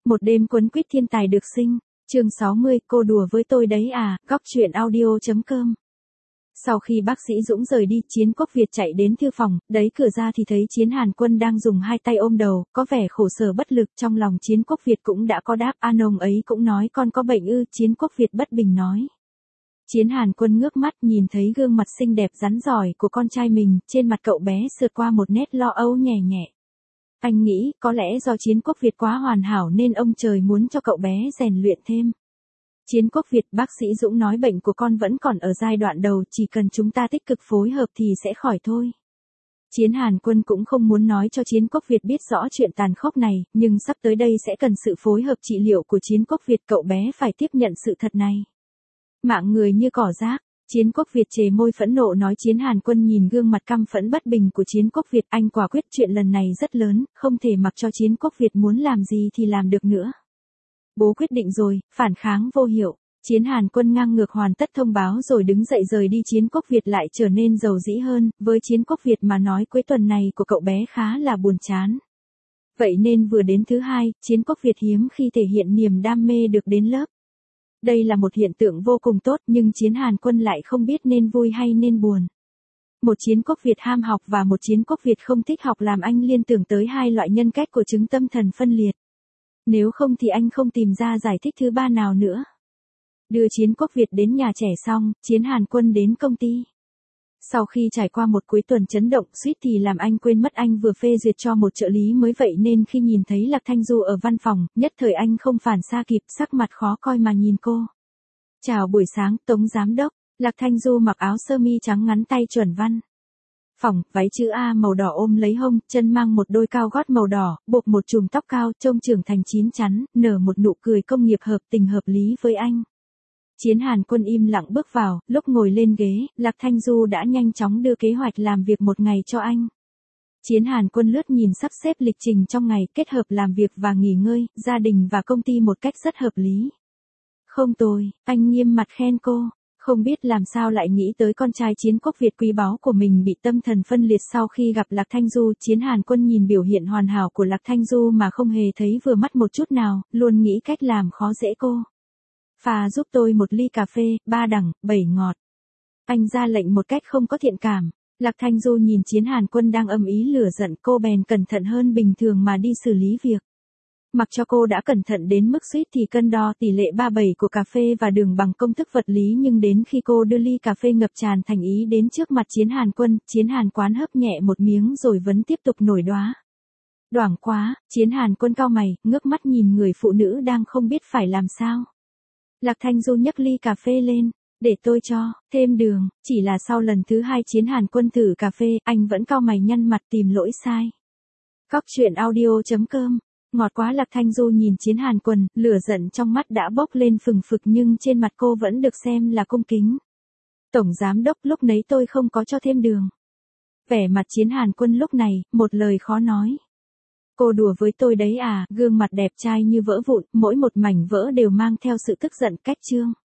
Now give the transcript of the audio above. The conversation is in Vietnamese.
Một đêm quấn quýt thiên tài được sinh, chương 60, cô đùa với tôi đấy à, góc truyện audio.com. Sau khi bác sĩ Dũng rời đi, Chiến Quốc Việt chạy đến thư phòng, đẩy cửa ra thì thấy Chiến Hàn Quân đang dùng hai tay ôm đầu, có vẻ khổ sở bất lực. Trong lòng Chiến Quốc Việt cũng đã có đáp, ông ấy cũng nói con có bệnh ư. Chiến Quốc Việt bất bình nói. Chiến Hàn Quân ngước mắt nhìn thấy gương mặt xinh đẹp rắn rỏi của con trai mình, trên mặt cậu bé sượt qua một nét lo âu nhẹ nhẹ. Anh nghĩ, có lẽ do Chiến Quốc Việt quá hoàn hảo nên ông trời muốn cho cậu bé rèn luyện thêm. Chiến Quốc Việt, bác sĩ Dũng nói bệnh của con vẫn còn ở giai đoạn đầu, chỉ cần chúng ta tích cực phối hợp thì sẽ khỏi thôi. Chiến Hàn Quân cũng không muốn nói cho Chiến Quốc Việt biết rõ chuyện tàn khốc này, nhưng sắp tới đây sẽ cần sự phối hợp trị liệu của Chiến Quốc Việt, cậu bé phải tiếp nhận sự thật này. Mạng người như cỏ rác. Chiến Quốc Việt chề môi phẫn nộ nói. Chiến Hàn Quân nhìn gương mặt căm phẫn bất bình của Chiến Quốc Việt, anh quả quyết chuyện lần này rất lớn, không thể mặc cho Chiến Quốc Việt muốn làm gì thì làm được nữa. Bố quyết định rồi, phản kháng vô hiệu. Chiến Hàn Quân ngang ngược hoàn tất thông báo rồi đứng dậy rời đi. Chiến Quốc Việt lại trở nên dầu dĩ hơn, với Chiến Quốc Việt mà nói cuối tuần này của cậu bé khá là buồn chán. Vậy nên vừa đến thứ hai, Chiến Quốc Việt hiếm khi thể hiện niềm đam mê được đến lớp. Đây là một hiện tượng vô cùng tốt, nhưng Chiến Hàn Quân lại không biết nên vui hay nên buồn. Một Chiến Quốc Việt ham học và một Chiến Quốc Việt không thích học làm anh liên tưởng tới hai loại nhân cách của chứng tâm thần phân liệt. Nếu không thì anh không tìm ra giải thích thứ ba nào nữa. Đưa Chiến Quốc Việt đến nhà trẻ xong, Chiến Hàn Quân đến công ty. Sau khi trải qua một cuối tuần chấn động suýt thì làm anh quên mất anh vừa phê duyệt cho một trợ lý mới, vậy nên khi nhìn thấy Lạc Thanh Du ở văn phòng, nhất thời anh không phản xa kịp, sắc mặt khó coi mà nhìn cô. Chào buổi sáng, Tống Giám Đốc. Lạc Thanh Du mặc áo sơ mi trắng ngắn tay chuẩn văn phòng, váy chữ A màu đỏ ôm lấy hông, chân mang một đôi cao gót màu đỏ, buộc một chùm tóc cao, trông trưởng thành chín chắn, nở một nụ cười công nghiệp hợp tình hợp lý với anh. Chiến Hàn Quân im lặng bước vào, lúc ngồi lên ghế, Lạc Thanh Du đã nhanh chóng đưa kế hoạch làm việc một ngày cho anh. Chiến Hàn Quân lướt nhìn sắp xếp lịch trình trong ngày, kết hợp làm việc và nghỉ ngơi, gia đình và công ty một cách rất hợp lý. Không tồi, anh nghiêm mặt khen cô. Không biết làm sao lại nghĩ tới con trai Chiến Quốc Việt quý báu của mình bị tâm thần phân liệt sau khi gặp Lạc Thanh Du. Chiến Hàn Quân nhìn biểu hiện hoàn hảo của Lạc Thanh Du mà không hề thấy vừa mắt một chút nào, luôn nghĩ cách làm khó dễ cô. Pha giúp tôi một ly cà phê, 3 đẳng, 7 ngọt. Anh ra lệnh một cách không có thiện cảm. Lạc Thanh Du nhìn Chiến Hàn Quân đang âm ý lửa giận, cô bèn cẩn thận hơn bình thường mà đi xử lý việc. Mặc cho cô đã cẩn thận đến mức suýt thì cân đo tỷ lệ 37 của cà phê và đường bằng công thức vật lý, nhưng đến khi cô đưa ly cà phê ngập tràn thành ý đến trước mặt Chiến Hàn Quân, Chiến Hàn Quán hấp nhẹ một miếng rồi vẫn tiếp tục nổi đoá. Đoảng quá. Chiến Hàn Quân cau mày, ngước mắt nhìn người phụ nữ đang không biết phải làm sao. Lạc Thanh Du nhấc ly cà phê lên, để tôi cho thêm đường. Chỉ là sau lần thứ hai Chiến Hàn Quân thử cà phê, anh vẫn cau mày nhăn mặt tìm lỗi sai. Góc truyện audio.com. Ngọt quá. Lạc Thanh Du nhìn Chiến Hàn Quân, lửa giận trong mắt đã bốc lên phừng phực nhưng trên mặt cô vẫn được xem là cung kính. Tổng Giám Đốc, lúc nấy tôi không có cho thêm đường. Vẻ mặt Chiến Hàn Quân lúc này, một lời khó nói. Cô đùa với tôi đấy à, gương mặt đẹp trai như vỡ vụn, mỗi một mảnh vỡ đều mang theo sự tức giận cách trương.